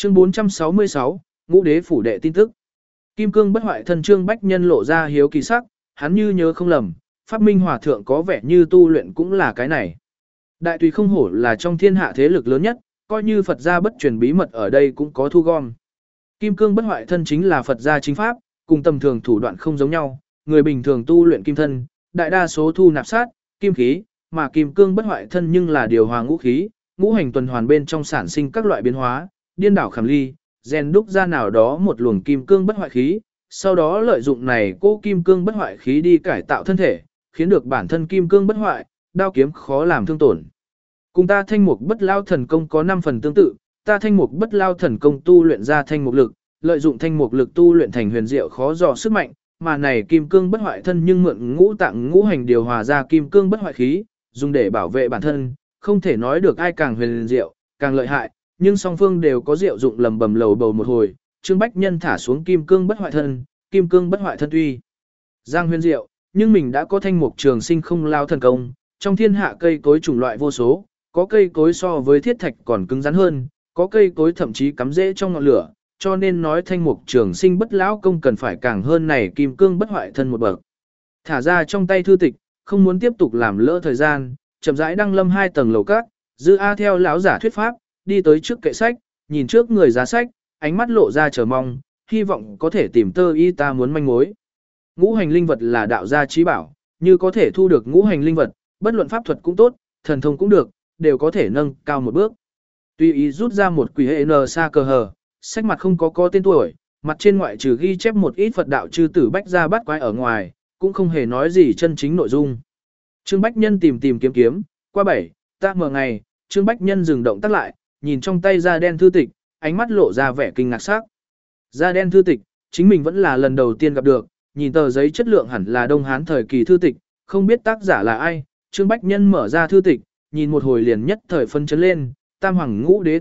Chương 466, Ngũ Đế phủ đệ tin tức. Kim cương bất hoại thân Trương Bách Nhân lộ ra hiếu kỳ sắc, hắn như nhớ không lầm, Pháp Minh Hòa thượng có vẻ như tu luyện cũng là cái này. Đại Tùy không hổ là trong thiên hạ thế lực lớn nhất, coi như Phật gia bất truyền bí mật ở đây cũng có thu gom. Kim cương bất hoại thân chính là Phật gia chính pháp, cùng tầm thường thủ đoạn không giống nhau, người bình thường tu luyện kim thân, đại đa số thu nạp sát, kim khí, mà kim cương bất hoại thân nhưng là điều hòa ngũ khí, ngũ hành tuần hoàn bên trong sản sinh các loại biến hóa, điên đảo khảm ly, rèn đúc ra nào đó một luồng kim cương bất hoại khí, sau đó lợi dụng này cô kim cương bất hoại khí đi cải tạo thân thể, khiến được bản thân kim cương bất hoại, đao kiếm khó làm thương tổn. Cùng ta thanh mục bất lao thần công có 5 phần tương tự, ta thanh mục bất lao thần công tu luyện ra thanh mục lực, lợi dụng thanh mục lực tu luyện thành huyền diệu khó dò sức mạnh, mà này kim cương bất hoại thân nhưng mượn ngũ tạng ngũ hành điều hòa ra kim cương bất hoại khí, dùng để bảo vệ bản thân, không thể nói được ai càng huyền diệu, càng lợi hại, nhưng song phương đều có diệu dụng lầm bầm lầu bầu một hồi. Trương Bách Nhân thả xuống kim cương bất hoại thân, kim cương bất hoại thân tuy giang huyền diệu, nhưng mình đã có thanh mục trường sinh không lao thần công, trong thiên hạ cây cối chủng loại vô số, có cây cối so với thiết thạch còn cứng rắn hơn, có cây cối thậm chí cắm rễ trong ngọn lửa, cho nên nói thanh mục trường sinh bất lão công cần phải càng hơn này kim cương bất hoại thân một bậc. Thả ra trong tay thư tịch, không muốn tiếp tục làm lỡ thời gian, chậm rãi đăng lâm 2 tầng lầu các, Dư A theo lão giả thuyết pháp, đi tới trước kệ sách, nhìn trước người giá sách, ánh mắt lộ ra chờ mong, hy vọng có thể tìm tơ y ta muốn manh mối. Ngũ hành linh vật là đạo gia trí bảo, như có thể thu được ngũ hành linh vật, bất luận pháp thuật cũng tốt, thần thông cũng được, đều có thể nâng cao một bước. Tuy ý rút ra một quỷ hệ n sa cờ hờ, sách mặt không có tên tuổi, mặt trên ngoại trừ ghi chép một ít Phật đạo chư tử bách ra bắt quái ở ngoài, cũng không hề nói gì chân chính nội dung. Trương Bách Nhân tìm kiếm, qua 7, ta mở ngày, Trương Bách Nhân dừng động tác lại, nhìn trong tay da đen thư tịch, ánh mắt lộ ra vẻ kinh ngạc sắc. Da đen thư tịch, chính mình vẫn là lần đầu tiên gặp được, nhìn tờ giấy chất lượng hẳn là Đông Hán thời kỳ thư tịch, không biết tác giả là ai. Trương Bách Nhân mở ra thư tịch, nhìn một hồi liền nhất thời phân chấn lên, tam hoàng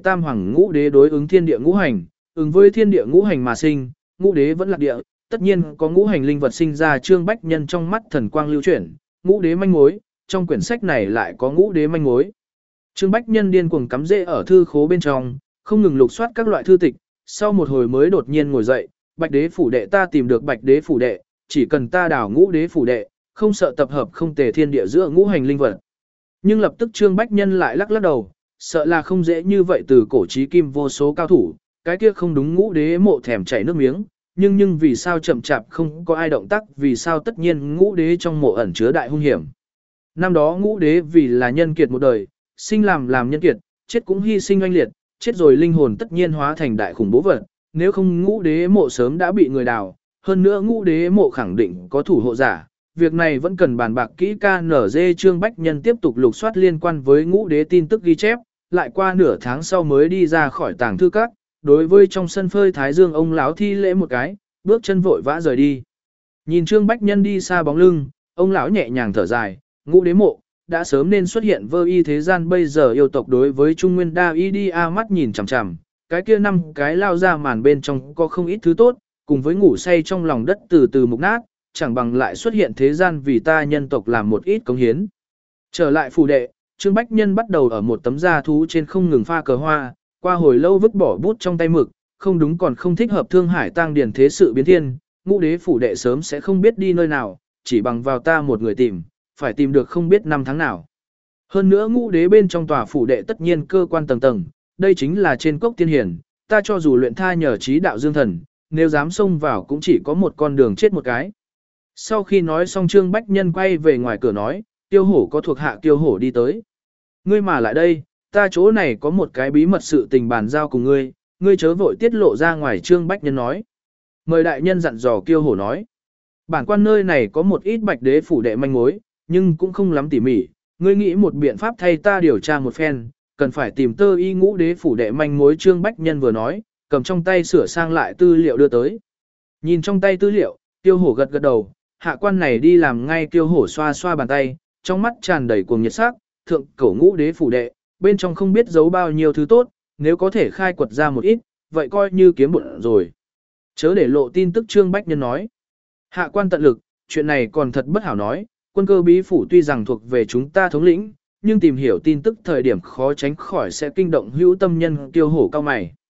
ngũ đế đối ứng thiên địa ngũ hành, ứng với thiên địa ngũ hành mà sinh, ngũ đế vẫn là địa, tất nhiên có ngũ hành linh vật sinh ra. Trương Bách Nhân trong mắt thần quang lưu chuyển, ngũ đế manh mối, trong quyển sách này lại có ngũ đế manh mối. Trương Bách Nhân điên cuồng cắm rễ ở thư khố bên trong, không ngừng lục soát các loại thư tịch, sau một hồi mới đột nhiên ngồi dậy, Bạch Đế phủ đệ, ta tìm được Bạch Đế phủ đệ, chỉ cần ta đào ngũ đế phủ đệ, không sợ tập hợp không tề thiên địa giữa ngũ hành linh vật. Nhưng lập tức Trương Bách Nhân lại lắc đầu, sợ là không dễ như vậy, từ cổ chí kim vô số cao thủ, cái kia không đúng ngũ đế mộ thèm chảy nước miếng, nhưng vì sao chậm chạp không có ai động tác, vì sao tất nhiên ngũ đế trong mộ ẩn chứa đại hung hiểm. Năm đó ngũ đế vì là nhân kiệt một đời, sinh làm nhân kiệt, chết cũng hy sinh oanh liệt, chết rồi linh hồn tất nhiên hóa thành đại khủng bố vật, nếu không ngũ đế mộ sớm đã bị người đào, hơn nữa ngũ đế mộ khẳng định có thủ hộ giả, việc này vẫn cần bàn bạc kỹ. KNG Trương Bách Nhân tiếp tục lục soát liên quan với ngũ đế tin tức ghi chép, lại qua nửa tháng sau mới đi ra khỏi tàng thư các, đối với trong sân phơi thái dương ông lão thi lễ một cái, bước chân vội vã rời đi. Nhìn Trương Bách Nhân đi xa bóng lưng, ông lão nhẹ nhàng thở dài, ngũ đế mộ đã sớm nên xuất hiện vơ y thế gian, bây giờ yêu tộc đối với Trung Nguyên đa y đi mắt nhìn chằm chằm, cái kia 5 cái lao ra màn bên trong có không ít thứ tốt, cùng với ngủ say trong lòng đất từ từ mục nát, chẳng bằng lại xuất hiện thế gian vì ta nhân tộc làm một ít cống hiến. Trở lại phủ đệ, Trương Bách Nhân bắt đầu ở một tấm da thú trên không ngừng pha cờ hoa, qua hồi lâu vứt bỏ bút trong tay mực, không đúng còn không thích hợp Thương Hải Tăng Điền thế sự biến thiên, ngũ đế phủ đệ sớm sẽ không biết đi nơi nào, chỉ bằng vào ta một người tìm, phải tìm được không biết năm tháng nào. Hơn nữa ngũ đế bên trong tòa phủ đệ tất nhiên cơ quan tầng tầng, đây chính là trên cốc tiên hiển, ta cho dù luyện tha nhờ trí đạo dương thần, nếu dám xông vào cũng chỉ có một con đường chết một cái. Sau khi nói xong Trương Bách Nhân quay về ngoài cửa nói, Tiêu Hổ có thuộc hạ Tiêu Hổ đi tới. Ngươi mà lại đây, ta chỗ này có một cái bí mật sự tình bàn giao cùng ngươi, ngươi chớ vội tiết lộ ra ngoài. Trương Bách Nhân nói. Mời đại nhân dặn dò. Tiêu Hổ nói. Bản quan nơi này có một ít Bạch Đế phủ đệ manh mối, nhưng cũng không lắm tỉ mỉ, ngươi nghĩ một biện pháp thay ta điều tra một phen, cần phải tìm tơ y ngũ đế phủ đệ manh mối. Trương Bách Nhân vừa nói, cầm trong tay sửa sang lại tư liệu đưa tới. Nhìn trong tay tư liệu, Tiêu Hổ gật đầu, hạ quan này đi làm ngay. Tiêu Hổ xoa xoa bàn tay, trong mắt tràn đầy cuồng nhiệt sắc, thượng cổ ngũ đế phủ đệ, bên trong không biết giấu bao nhiêu thứ tốt, nếu có thể khai quật ra một ít, vậy coi như kiếm bộn rồi. Chớ để lộ tin tức. Trương Bách Nhân nói. Hạ quan tận lực, chuyện này còn thật bất hảo nói, quân cơ bí phủ tuy rằng thuộc về chúng ta thống lĩnh, nhưng tìm hiểu tin tức thời điểm khó tránh khỏi sẽ kinh động hữu tâm nhân. Tiêu Hổ cao mày.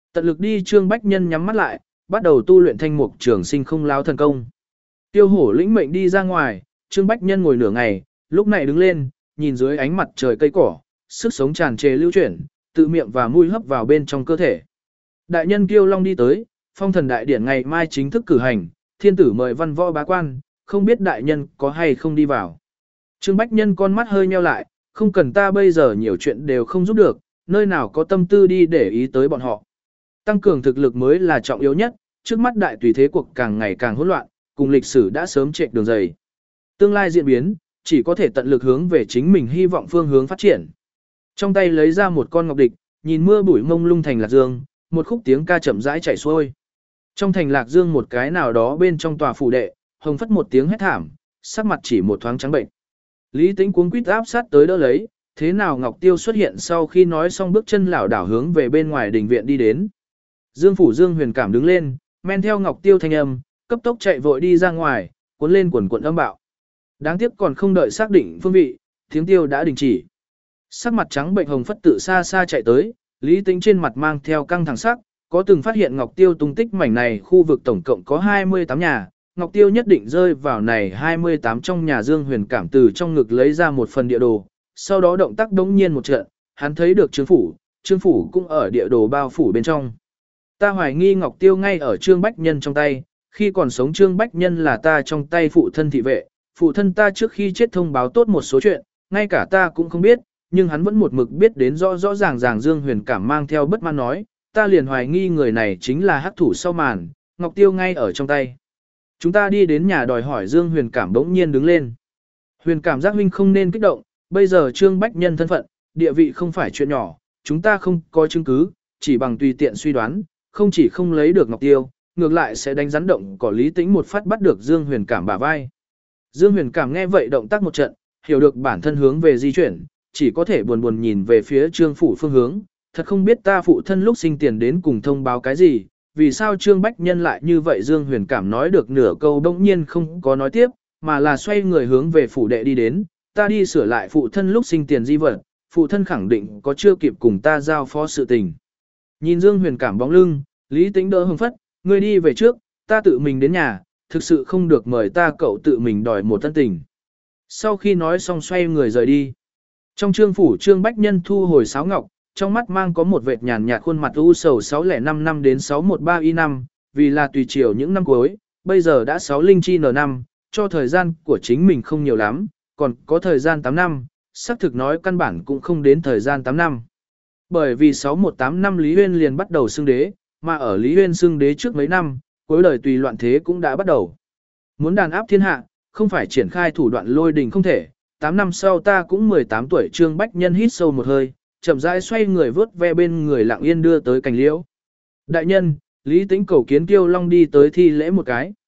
Tận lực đi Trương Bách Nhân nhắm mắt lại, bắt đầu tu luyện thanh mục trường sinh không lao thần công. Tiêu hổ lĩnh mệnh đi ra ngoài, Trương Bách Nhân ngồi nửa ngày, lúc này đứng lên, nhìn dưới ánh mặt trời cây cỏ, sức sống tràn trề lưu chuyển, tự miệng và mũi hấp vào bên trong cơ thể. Đại nhân Kiêu Long đi tới, phong thần đại điển ngày mai chính thức cử hành, thiên tử mời văn võ bá quan, không biết đại nhân có hay không đi vào. Trương Bách Nhân con mắt hơi nheo lại, không cần ta bây giờ nhiều chuyện đều không giúp được, nơi nào có tâm tư đi để ý tới bọn họ. Tăng cường thực lực mới là trọng yếu nhất, trước mắt đại tùy thế cuộc càng ngày càng hỗn loạn, cùng lịch sử đã sớm chệch đường dày. Tương lai diễn biến, chỉ có thể tận lực hướng về chính mình hy vọng phương hướng phát triển. Trong tay lấy ra một con ngọc địch, nhìn mưa bụi mông lung thành lạc dương, một khúc tiếng ca chậm rãi chảy xuôi. Trong thành lạc dương một cái nào đó bên trong tòa phủ đệ, hồng phất một tiếng hét thảm, sắc mặt chỉ một thoáng trắng bệnh. Lý Tĩnh cuống quýt áp sát tới đỡ lấy, thế nào Ngọc Tiêu xuất hiện sau khi nói xong bước chân lảo đảo hướng về bên ngoài đình viện đi đến. Dương Phủ Dương Huyền cảm đứng lên, men theo Ngọc Tiêu thanh âm, cấp tốc chạy vội đi ra ngoài, cuốn lên quần quần âm bạo. Đáng tiếc còn không đợi xác định phương vị, tiếng tiêu đã đình chỉ. Sắc mặt trắng bệnh hồng phất tự xa xa chạy tới, Lý Tĩnh trên mặt mang theo căng thẳng sắc, có từng phát hiện Ngọc Tiêu tung tích mảnh này khu vực tổng cộng có 28 nhà, Ngọc Tiêu nhất định rơi vào này 28 trong nhà. Dương Huyền cảm từ trong ngực lấy ra một phần địa đồ, sau đó động tác đống nhiên một trận, hắn thấy được Trương Phủ cũng ở địa đồ bao phủ bên trong. Ta hoài nghi Ngọc Tiêu ngay ở Trương Bách Nhân trong tay, khi còn sống Trương Bách Nhân là ta trong tay phụ thân thị vệ, phụ thân ta trước khi chết thông báo tốt một số chuyện, ngay cả ta cũng không biết, nhưng hắn vẫn một mực biết đến rõ rõ ràng ràng. Dương Huyền cảm mang theo bất mãn nói, ta liền hoài nghi người này chính là hắc thủ sau màn, Ngọc Tiêu ngay ở trong tay. Chúng ta đi đến nhà đòi hỏi. Dương Huyền cảm bỗng nhiên đứng lên. Huyền cảm giác huynh không nên kích động, bây giờ Trương Bách Nhân thân phận, địa vị không phải chuyện nhỏ, chúng ta không có chứng cứ, chỉ bằng tùy tiện suy đoán, không chỉ không lấy được Ngọc Tiêu, ngược lại sẽ đánh rắn động cỏ. Lý Tĩnh một phát bắt được Dương Huyền cảm bả vai. Dương Huyền cảm nghe vậy động tác một trận, hiểu được bản thân hướng về di chuyển, chỉ có thể buồn buồn nhìn về phía Trương Phủ phương hướng, thật không biết ta phụ thân lúc sinh tiền đến cùng thông báo cái gì, vì sao Trương Bách Nhân lại như vậy. Dương Huyền cảm nói được nửa câu bỗng nhiên không có nói tiếp, mà là xoay người hướng về phủ đệ đi đến, ta đi sửa lại phụ thân lúc sinh tiền di vật, phụ thân khẳng định có chưa kịp cùng ta giao phó sự tình. Nhìn Dương Huyền cảm bóng lưng, Lý Tĩnh đỡ hưng phất, ngươi đi về trước, ta tự mình đến nhà, thực sự không được mời ta cậu tự mình đòi một tân tình. Sau khi nói xong xoay người rời đi. Trong Trương Phủ, Trương Bách Nhân thu hồi sáo ngọc, trong mắt mang có một vệt nhàn nhạt khuôn mặt u sầu 605 năm đến 613 y năm, vì là tùy chiều những năm cuối, bây giờ đã 6 linh chi n năm, cho thời gian của chính mình không nhiều lắm, còn có thời gian 8 năm, xác thực nói căn bản cũng không đến thời gian 8 năm. Bởi vì 618 năm Lý Huyên liền bắt đầu xưng đế, mà ở Lý Huyên xưng đế trước mấy năm, cuối đời tùy loạn thế cũng đã bắt đầu. Muốn đàn áp thiên hạ, không phải triển khai thủ đoạn lôi đình không thể, 8 năm sau ta cũng 18 tuổi. Trương Bách Nhân hít sâu một hơi, chậm rãi xoay người vớt ve bên người lặng yên đưa tới cành liễu. Đại nhân, Lý Tĩnh cầu kiến Kiêu Long đi tới thi lễ một cái.